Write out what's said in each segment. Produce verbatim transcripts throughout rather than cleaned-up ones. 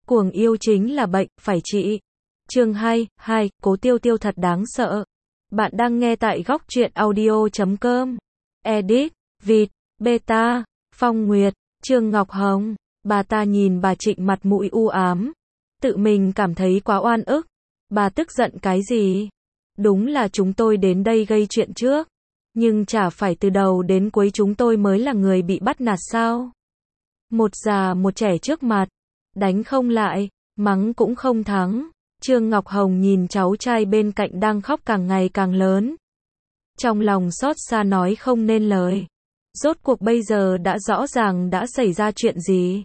Cuồng yêu chính là bệnh, phải trị. Chương hai, hai, Cố Tiêu Tiêu thật đáng sợ. Bạn đang nghe tại góc truyện audio chấm com. Edit, Vịt, Beta, Phong Nguyệt, Trương Ngọc Hồng. Bà ta nhìn bà Trịnh mặt mũi u ám. Tự mình cảm thấy quá oan ức. Bà tức giận cái gì? Đúng là chúng tôi đến đây gây chuyện trước. Nhưng chả phải từ đầu đến cuối chúng tôi mới là người bị bắt nạt sao? Một già một trẻ trước mặt. Đánh không lại, mắng cũng không thắng. Trương Ngọc Hồng nhìn cháu trai bên cạnh đang khóc càng ngày càng lớn. Trong lòng xót xa nói không nên lời. Rốt cuộc bây giờ đã rõ ràng đã xảy ra chuyện gì.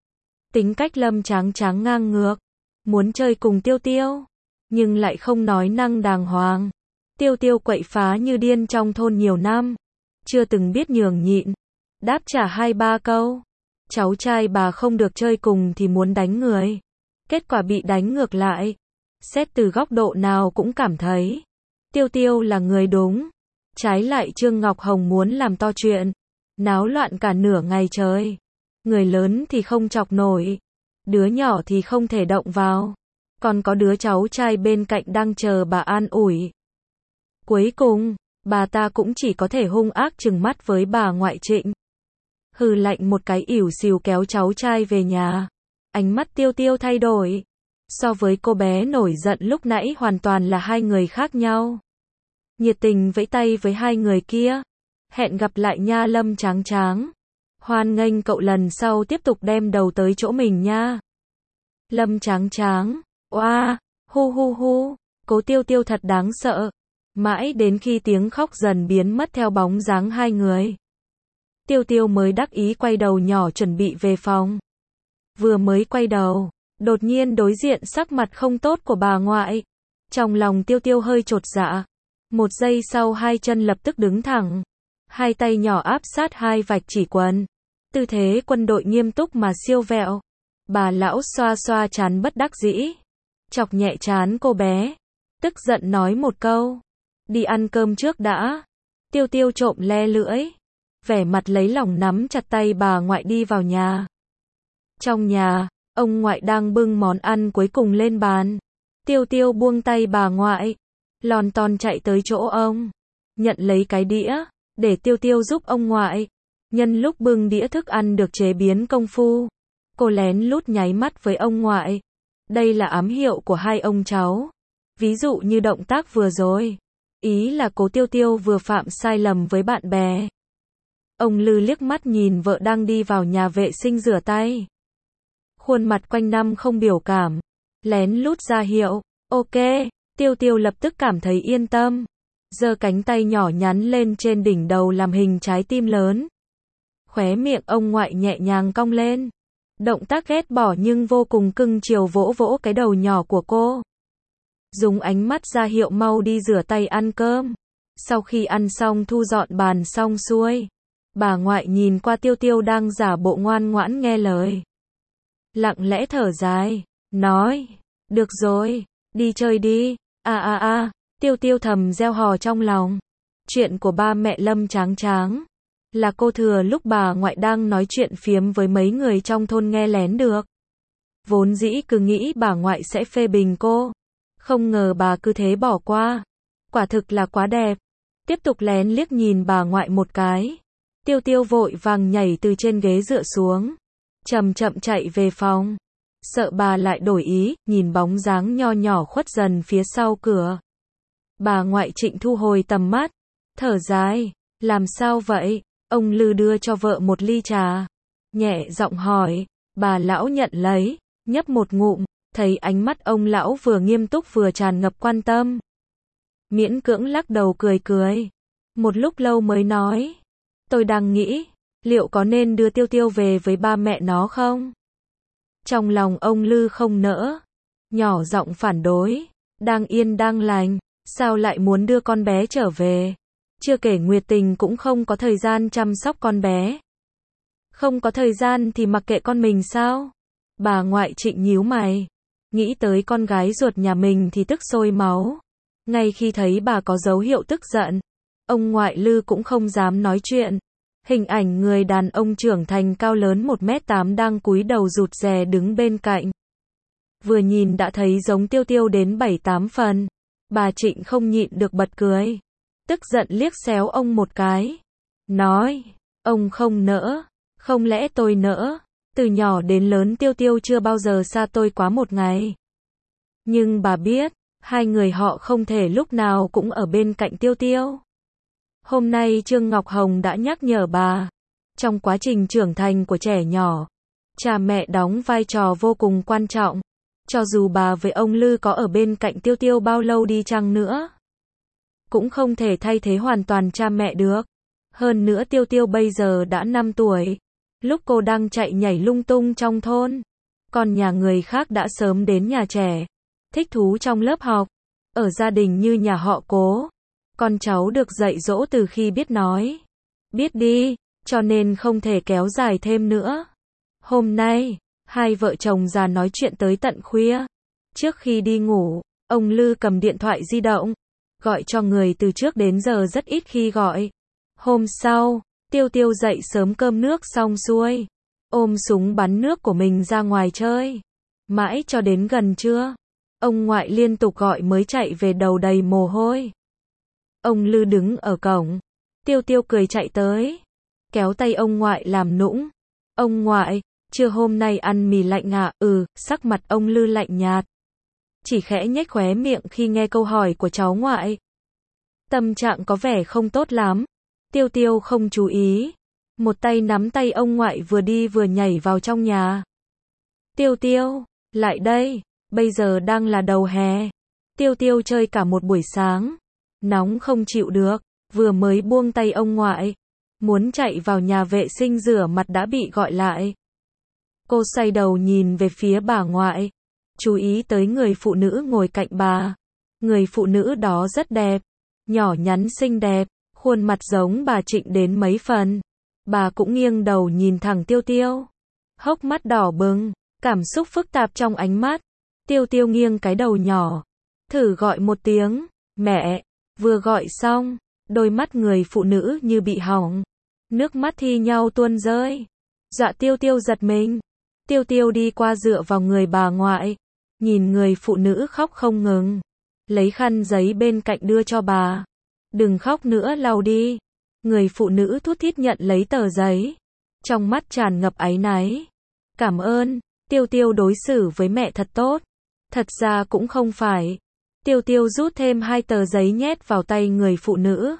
Tính cách Lâm Tráng Tráng ngang ngược. Muốn chơi cùng Tiêu Tiêu. Nhưng lại không nói năng đàng hoàng. Tiêu Tiêu quậy phá như điên trong thôn nhiều năm. Chưa từng biết nhường nhịn. Đáp trả hai ba câu. Cháu trai bà không được chơi cùng thì muốn đánh người. Kết quả bị đánh ngược lại. Xét từ góc độ nào cũng cảm thấy Tiêu Tiêu là người đúng. Trái lại Trương Ngọc Hồng muốn làm to chuyện. Náo loạn cả nửa ngày trời. Người lớn thì không chọc nổi. Đứa nhỏ thì không thể động vào. Còn có đứa cháu trai bên cạnh đang chờ bà an ủi. Cuối cùng, bà ta cũng chỉ có thể hung ác trừng mắt với bà ngoại Trịnh. Hừ lạnh một cái ỉu xìu kéo cháu trai về nhà. Ánh mắt Tiêu Tiêu thay đổi. So với cô bé nổi giận lúc nãy hoàn toàn là hai người khác nhau. Nhiệt tình vẫy tay với hai người kia. Hẹn gặp lại nha Lâm Tráng Tráng. Hoan nghênh cậu lần sau tiếp tục đem đầu tới chỗ mình nha. Lâm Tráng Tráng. Oa, hu hu hu. Cố Tiêu Tiêu thật đáng sợ. Mãi đến khi tiếng khóc dần biến mất theo bóng dáng hai người. Tiêu Tiêu mới đắc ý quay đầu nhỏ chuẩn bị về phòng. Vừa mới quay đầu, đột nhiên đối diện sắc mặt không tốt của bà ngoại. Trong lòng Tiêu Tiêu hơi chột dạ. Một giây sau hai chân lập tức đứng thẳng. Hai tay nhỏ áp sát hai vạch chỉ quần. Tư thế quân đội nghiêm túc mà siêu vẹo. Bà lão xoa xoa trán bất đắc dĩ. Chọc nhẹ trán cô bé. Tức giận nói một câu. Đi ăn cơm trước đã. Tiêu Tiêu trộm le lưỡi. Vẻ mặt lấy lòng nắm chặt tay bà ngoại đi vào nhà. Trong nhà, ông ngoại đang bưng món ăn cuối cùng lên bàn. Tiêu Tiêu buông tay bà ngoại. Lon ton chạy tới chỗ ông. Nhận lấy cái đĩa. Để Tiêu Tiêu giúp ông ngoại. Nhân lúc bưng đĩa thức ăn được chế biến công phu. Cô lén lút nháy mắt với ông ngoại. Đây là ám hiệu của hai ông cháu. Ví dụ như động tác vừa rồi. Ý là Cố Tiêu Tiêu vừa phạm sai lầm với bạn bè. Ông Lư liếc mắt nhìn vợ đang đi vào nhà vệ sinh rửa tay. Khuôn mặt quanh năm không biểu cảm. Lén lút ra hiệu. Ok. Tiêu Tiêu lập tức cảm thấy yên tâm. Giơ cánh tay nhỏ nhắn lên trên đỉnh đầu làm hình trái tim lớn. Khóe miệng ông ngoại nhẹ nhàng cong lên. Động tác ghét bỏ nhưng vô cùng cưng chiều vỗ vỗ cái đầu nhỏ của cô. Dùng ánh mắt ra hiệu mau đi rửa tay ăn cơm. Sau khi ăn xong thu dọn bàn xong xuôi. Bà ngoại nhìn qua Tiêu Tiêu đang giả bộ ngoan ngoãn nghe lời. Lặng lẽ thở dài. Nói. Được rồi. Đi chơi đi. À à à. Tiêu Tiêu thầm reo hò trong lòng. Chuyện của ba mẹ Lâm Tráng Tráng. Là cô thừa lúc bà ngoại đang nói chuyện phiếm với mấy người trong thôn nghe lén được. Vốn dĩ cứ nghĩ bà ngoại sẽ phê bình cô. Không ngờ bà cứ thế bỏ qua. Quả thực là quá đẹp. Tiếp tục lén liếc nhìn bà ngoại một cái. Tiêu Tiêu vội vàng nhảy từ trên ghế dựa xuống. Chậm chậm chạy về phòng. Sợ bà lại đổi ý, nhìn bóng dáng nho nhỏ khuất dần phía sau cửa. Bà ngoại Trịnh thu hồi tầm mắt. Thở dài. Làm sao vậy? Ông Lư đưa cho vợ một ly trà. Nhẹ giọng hỏi. Bà lão nhận lấy. Nhấp một ngụm. Thấy ánh mắt ông lão vừa nghiêm túc vừa tràn ngập quan tâm. Miễn cưỡng lắc đầu cười cười. Một lúc lâu mới nói. Tôi đang nghĩ. Liệu có nên đưa Tiêu Tiêu về với ba mẹ nó không? Trong lòng ông Lư không nỡ. Nhỏ giọng phản đối. Đang yên đang lành. Sao lại muốn đưa con bé trở về? Chưa kể Nguyệt Tình cũng không có thời gian chăm sóc con bé. Không có thời gian thì mặc kệ con mình sao? Bà ngoại Trịnh nhíu mày. Nghĩ tới con gái ruột nhà mình thì tức sôi máu. Ngay khi thấy bà có dấu hiệu tức giận, ông ngoại Lư cũng không dám nói chuyện. Hình ảnh người đàn ông trưởng thành cao lớn một mét tám đang cúi đầu rụt rè đứng bên cạnh. vừa nhìn đã thấy giống Tiêu Tiêu đến bảy tám phần. Bà Trịnh không nhịn được bật cười. Tức giận liếc xéo ông một cái. Nói, ông không nỡ, không lẽ tôi nỡ? Từ nhỏ đến lớn Tiêu Tiêu chưa bao giờ xa tôi quá một ngày. Nhưng bà biết, hai người họ không thể lúc nào cũng ở bên cạnh Tiêu Tiêu. Hôm nay Trương Ngọc Hồng đã nhắc nhở bà, trong quá trình trưởng thành của trẻ nhỏ, cha mẹ đóng vai trò vô cùng quan trọng. Cho dù bà với ông Lư có ở bên cạnh Tiêu Tiêu bao lâu đi chăng nữa, cũng không thể thay thế hoàn toàn cha mẹ được. Hơn nữa Tiêu Tiêu bây giờ đã năm tuổi. Lúc cô đang chạy nhảy lung tung trong thôn, còn nhà người khác đã sớm đến nhà trẻ, thích thú trong lớp học. Ở gia đình như nhà họ Cố, con cháu được dạy dỗ từ khi biết nói, biết đi, cho nên không thể kéo dài thêm nữa. Hôm nay, hai vợ chồng già nói chuyện tới tận khuya. Trước khi đi ngủ, ông Lư cầm điện thoại di động, gọi cho người từ trước đến giờ rất ít khi gọi. Hôm sau, Tiêu Tiêu dậy sớm cơm nước xong xuôi, ôm súng bắn nước của mình ra ngoài chơi. Mãi cho đến gần trưa, ông ngoại liên tục gọi mới chạy về đầu đầy mồ hôi. Ông Lư đứng ở cổng, Tiêu Tiêu cười chạy tới, kéo tay ông ngoại làm nũng. Ông ngoại, trưa hôm nay ăn mì lạnh à? Ừ, sắc mặt ông Lư lạnh nhạt, chỉ khẽ nhếch khóe miệng khi nghe câu hỏi của cháu ngoại. Tâm trạng có vẻ không tốt lắm. Tiêu Tiêu không chú ý, một tay nắm tay ông ngoại vừa đi vừa nhảy vào trong nhà. Tiêu Tiêu, lại đây, bây giờ đang là đầu hè. Tiêu Tiêu chơi cả một buổi sáng, nóng không chịu được, vừa mới buông tay ông ngoại, muốn chạy vào nhà vệ sinh rửa mặt đã bị gọi lại. Cô xoay đầu nhìn về phía bà ngoại, chú ý tới người phụ nữ ngồi cạnh bà. Người phụ nữ đó rất đẹp, nhỏ nhắn xinh đẹp, khuôn mặt giống bà Trịnh đến mấy phần. Bà cũng nghiêng đầu nhìn thẳng Tiêu Tiêu, hốc mắt đỏ bừng, cảm xúc phức tạp trong ánh mắt. Tiêu Tiêu nghiêng cái đầu nhỏ, thử gọi một tiếng, mẹ. Vừa gọi xong, đôi mắt người phụ nữ như bị hỏng, nước mắt thi nhau tuôn rơi, dọa Tiêu Tiêu giật mình. Tiêu Tiêu đi qua dựa vào người bà ngoại, nhìn người phụ nữ khóc không ngừng, lấy khăn giấy bên cạnh đưa cho bà. Đừng khóc nữa, lau đi. Người phụ nữ thút thít nhận lấy tờ giấy, trong mắt tràn ngập áy náy. Cảm ơn, Tiêu Tiêu đối xử với mẹ thật tốt. Thật ra cũng không phải. Tiêu Tiêu rút thêm hai tờ giấy nhét vào tay người phụ nữ.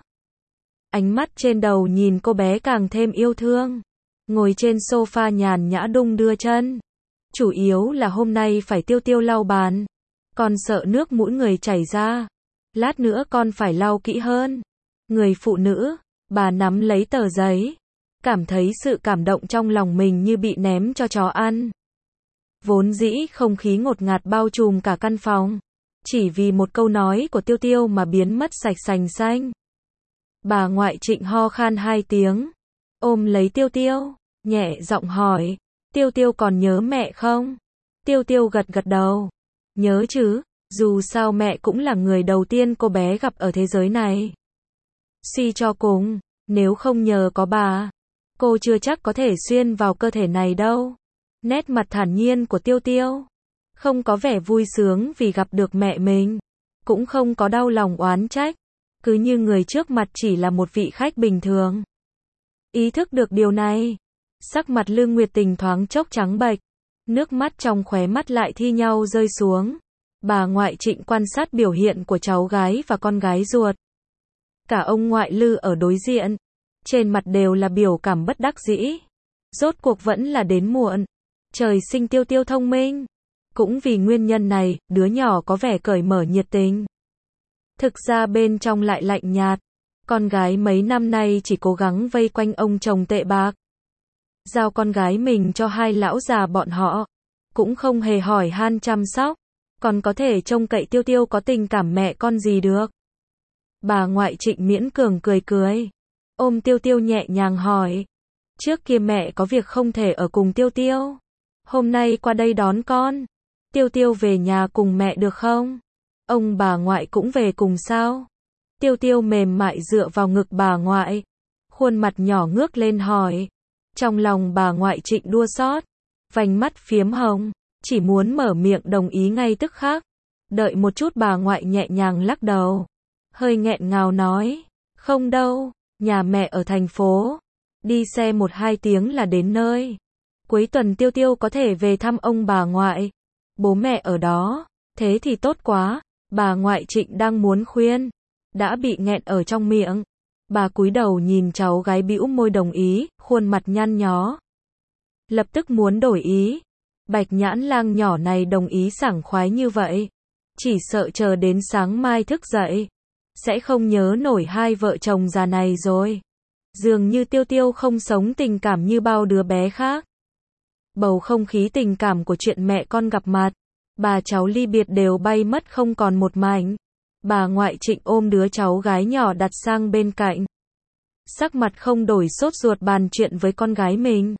Ánh mắt trên đầu nhìn cô bé càng thêm yêu thương. Ngồi trên sofa nhàn nhã đung đưa chân. Chủ yếu là hôm nay phải Tiêu Tiêu lau bàn, còn sợ nước mũi người chảy ra. Lát nữa con phải lau kỹ hơn. Người phụ nữ, bà nắm lấy tờ giấy, cảm thấy sự cảm động trong lòng mình như bị ném cho chó ăn. Vốn dĩ không khí ngột ngạt bao trùm cả căn phòng, chỉ vì một câu nói của Tiêu Tiêu mà biến mất sạch sành xanh. Bà ngoại Trịnh ho khan hai tiếng, ôm lấy Tiêu Tiêu, nhẹ giọng hỏi, Tiêu Tiêu còn nhớ mẹ không? Tiêu Tiêu gật gật đầu, nhớ chứ, dù sao mẹ cũng là người đầu tiên cô bé gặp ở thế giới này. Suy cho cùng, nếu không nhờ có bà, cô chưa chắc có thể xuyên vào cơ thể này đâu. Nét mặt thản nhiên của Tiêu Tiêu, không có vẻ vui sướng vì gặp được mẹ mình, cũng không có đau lòng oán trách, cứ như người trước mặt chỉ là một vị khách bình thường. Ý thức được điều này, sắc mặt Lương Nguyệt Tình thoáng chốc trắng bệch, nước mắt trong khóe mắt lại thi nhau rơi xuống. Bà ngoại Trịnh quan sát biểu hiện của cháu gái và con gái ruột. Cả ông ngoại Lư ở đối diện, trên mặt đều là biểu cảm bất đắc dĩ. Rốt cuộc vẫn là đến muộn. Trời sinh Tiêu Tiêu thông minh. Cũng vì nguyên nhân này, đứa nhỏ có vẻ cởi mở nhiệt tình. Thực ra bên trong lại lạnh nhạt. Con gái mấy năm nay chỉ cố gắng vây quanh ông chồng tệ bạc, giao con gái mình cho hai lão già bọn họ, cũng không hề hỏi han chăm sóc, còn có thể trông cậy Tiêu Tiêu có tình cảm mẹ con gì được. Bà ngoại Trịnh miễn cường cười cười, ôm Tiêu Tiêu nhẹ nhàng hỏi, trước kia mẹ có việc không thể ở cùng Tiêu Tiêu, hôm nay qua đây đón con. Tiêu Tiêu về nhà cùng mẹ được không? Ông bà ngoại cũng về cùng sao? Tiêu Tiêu mềm mại dựa vào ngực bà ngoại, khuôn mặt nhỏ ngước lên hỏi. Trong lòng bà ngoại Trịnh đua xót, vành mắt phiếm hồng, chỉ muốn mở miệng đồng ý ngay tức khắc. Đợi một chút bà ngoại nhẹ nhàng lắc đầu, hơi nghẹn ngào nói, không đâu, nhà mẹ ở thành phố, đi xe một hai tiếng là đến nơi. Cuối tuần Tiêu Tiêu có thể về thăm ông bà ngoại, bố mẹ ở đó, thế thì tốt quá. Bà ngoại Trịnh đang muốn khuyên, đã bị nghẹn ở trong miệng. Bà cúi đầu nhìn cháu gái bĩu môi đồng ý, khuôn mặt nhăn nhó. Lập tức muốn đổi ý. Bạch Nhãn Lang nhỏ này đồng ý sảng khoái như vậy, chỉ sợ chờ đến sáng mai thức dậy, sẽ không nhớ nổi hai vợ chồng già này rồi. Dường như Tiêu Tiêu không sống tình cảm như bao đứa bé khác. Bầu không khí tình cảm của chuyện mẹ con gặp mặt, bà cháu ly biệt đều bay mất không còn một mảnh. Bà ngoại Trịnh ôm đứa cháu gái nhỏ đặt sang bên cạnh, sắc mặt không đổi sốt ruột bàn chuyện với con gái mình.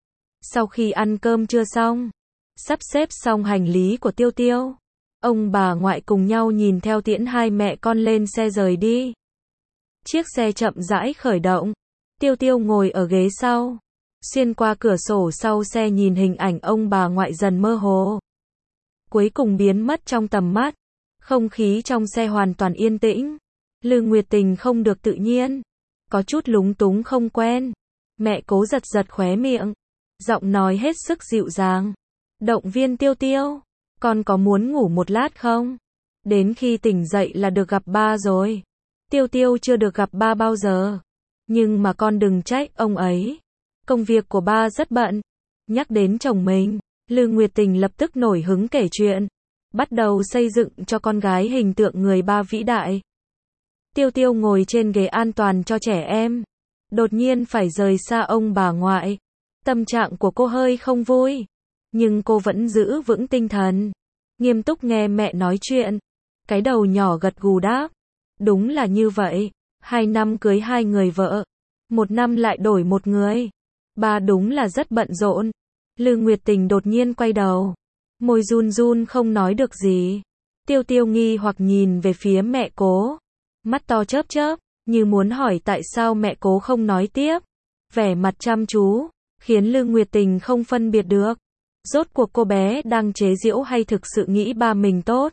Sau khi ăn cơm trưa xong, sắp xếp xong hành lý của Tiêu Tiêu, ông bà ngoại cùng nhau nhìn theo tiễn hai mẹ con lên xe rời đi. Chiếc xe chậm rãi khởi động, Tiêu Tiêu ngồi ở ghế sau, xuyên qua cửa sổ sau xe nhìn hình ảnh ông bà ngoại dần mơ hồ, cuối cùng biến mất trong tầm mắt. Không khí trong xe hoàn toàn yên tĩnh. Lư Nguyệt Tình không được tự nhiên, có chút lúng túng không quen. Mẹ Cố giật giật khóe miệng, giọng nói hết sức dịu dàng, động viên Tiêu Tiêu, con có muốn ngủ một lát không? Đến khi tỉnh dậy là được gặp ba rồi. Tiêu Tiêu chưa được gặp ba bao giờ, nhưng mà con đừng trách ông ấy, công việc của ba rất bận. Nhắc đến chồng mình, Lư Nguyệt Tình lập tức nổi hứng kể chuyện, bắt đầu xây dựng cho con gái hình tượng người ba vĩ đại. Tiêu Tiêu ngồi trên ghế an toàn cho trẻ em, đột nhiên phải rời xa ông bà ngoại. Tâm trạng của cô hơi không vui, nhưng cô vẫn giữ vững tinh thần, nghiêm túc nghe mẹ nói chuyện. Cái đầu nhỏ gật gù đáp, đúng là như vậy, hai năm cưới hai người vợ, một năm lại đổi một người. Ba đúng là rất bận rộn. Lư Nguyệt Tình đột nhiên quay đầu, môi run run không nói được gì. Tiêu Tiêu nghi hoặc nhìn về phía mẹ Cố, mắt to chớp chớp, như muốn hỏi tại sao mẹ Cố không nói tiếp. Vẻ mặt chăm chú, khiến Lư Nguyệt Tình không phân biệt được, rốt cuộc cô bé đang chế giễu hay thực sự nghĩ ba mình tốt.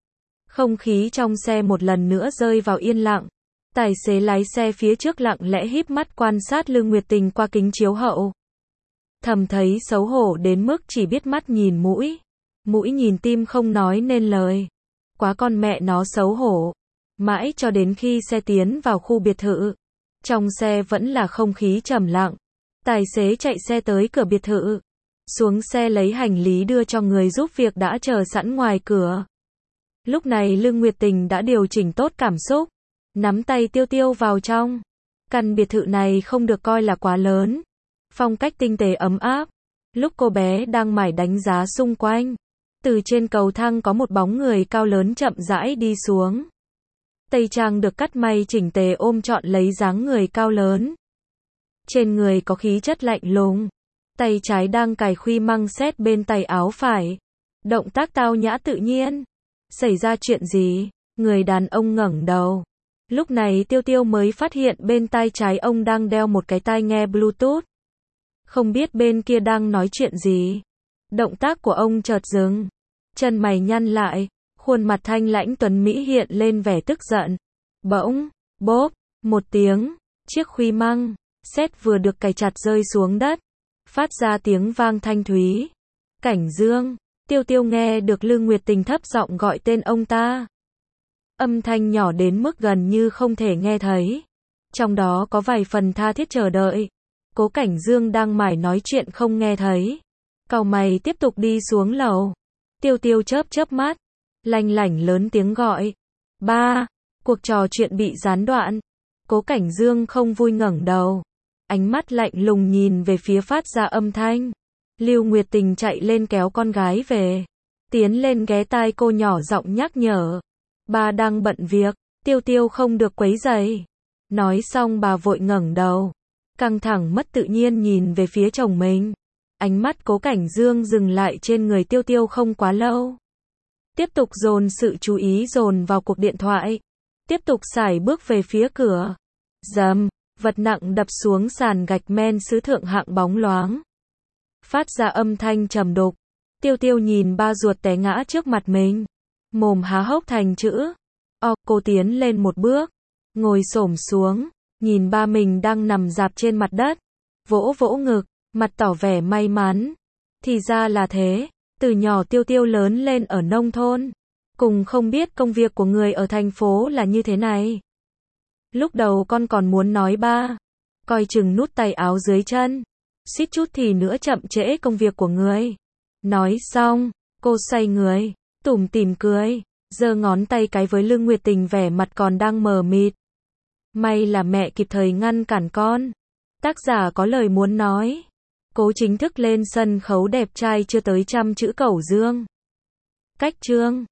Không khí trong xe một lần nữa rơi vào yên lặng. Tài xế lái xe phía trước lặng lẽ híp mắt quan sát Lư Nguyệt Tình qua kính chiếu hậu. Thầm thấy xấu hổ đến mức chỉ biết mắt nhìn mũi, mũi nhìn tim không nói nên lời. Quá con mẹ nó xấu hổ. Mãi cho đến khi xe tiến vào khu biệt thự, trong xe vẫn là không khí trầm lặng. Tài xế chạy xe tới cửa biệt thự, xuống xe lấy hành lý đưa cho người giúp việc đã chờ sẵn ngoài cửa. Lúc này Lư Nguyệt Tình đã điều chỉnh tốt cảm xúc, nắm tay Tiêu Tiêu vào trong. Căn biệt thự này không được coi là quá lớn, phong cách tinh tế ấm áp. Lúc cô bé đang mải đánh giá xung quanh, từ trên cầu thang có một bóng người cao lớn chậm rãi đi xuống. Tây trang được cắt may chỉnh tề ôm trọn lấy dáng người cao lớn. Trên người có khí chất lạnh lùng, tay trái đang cài khuy măng xét bên tay áo phải. Động tác tao nhã tự nhiên. Xảy ra chuyện gì? Người đàn ông ngẩng đầu. Lúc này Tiêu Tiêu mới phát hiện bên tai trái ông đang đeo một cái tai nghe Bluetooth. Không biết bên kia đang nói chuyện gì. Động tác của ông chợt dừng, chân mày nhăn lại, khuôn mặt thanh lãnh tuấn mỹ hiện lên vẻ tức giận. Bỗng, bốp, một tiếng, chiếc khuy măng xét vừa được cài chặt rơi xuống đất, phát ra tiếng vang thanh thúy. Cảnh Dương. Tiêu Tiêu nghe được Lư Nguyệt Tình thấp giọng gọi tên ông ta. Âm thanh nhỏ đến mức gần như không thể nghe thấy, trong đó có vài phần tha thiết chờ đợi. Cố Cảnh Dương đang mải nói chuyện không nghe thấy, cau mày tiếp tục đi xuống lầu. Tiêu Tiêu chớp chớp mắt, lanh lảnh lớn tiếng gọi, ba. Cuộc trò chuyện bị gián đoạn. Cố Cảnh Dương không vui ngẩng đầu, ánh mắt lạnh lùng nhìn về phía phát ra âm thanh. Lưu Nguyệt Tình chạy lên kéo con gái về, tiến lên ghé tai cô nhỏ giọng nhắc nhở, ba đang bận việc, Tiêu Tiêu không được quấy rầy. Nói xong bà vội ngẩng đầu, căng thẳng mất tự nhiên nhìn về phía chồng mình. Ánh mắt Cố Cảnh Dương dừng lại trên người Tiêu Tiêu không quá lâu, tiếp tục dồn sự chú ý dồn vào cuộc điện thoại, tiếp tục sải bước về phía cửa. Dầm, vật nặng đập xuống sàn gạch men sứ thượng hạng bóng loáng, phát ra âm thanh trầm đục. Tiêu Tiêu nhìn ba ruột té ngã trước mặt mình. Mồm há hốc thành chữ O, cô tiến lên một bước. Ngồi xổm xuống. Nhìn ba mình đang nằm rạp trên mặt đất. Vỗ vỗ ngực. Mặt tỏ vẻ may mắn. Thì ra là thế. Từ nhỏ Tiêu Tiêu lớn lên ở nông thôn. Cùng không biết công việc của người ở thành phố là như thế này. Lúc đầu con còn muốn nói ba. Coi chừng nút tay áo dưới chân. Suýt chút thì nữa chậm trễ công việc của người. Nói xong, cô xoay người, tủm tỉm cười, giơ ngón tay cái với Lương Nguyệt Tình vẻ mặt còn đang mờ mịt. May là mẹ kịp thời ngăn cản con. Tác giả có lời muốn nói. Cố chính thức lên sân khấu đẹp trai chưa tới trăm chữ Cẩu Dương. Cách chương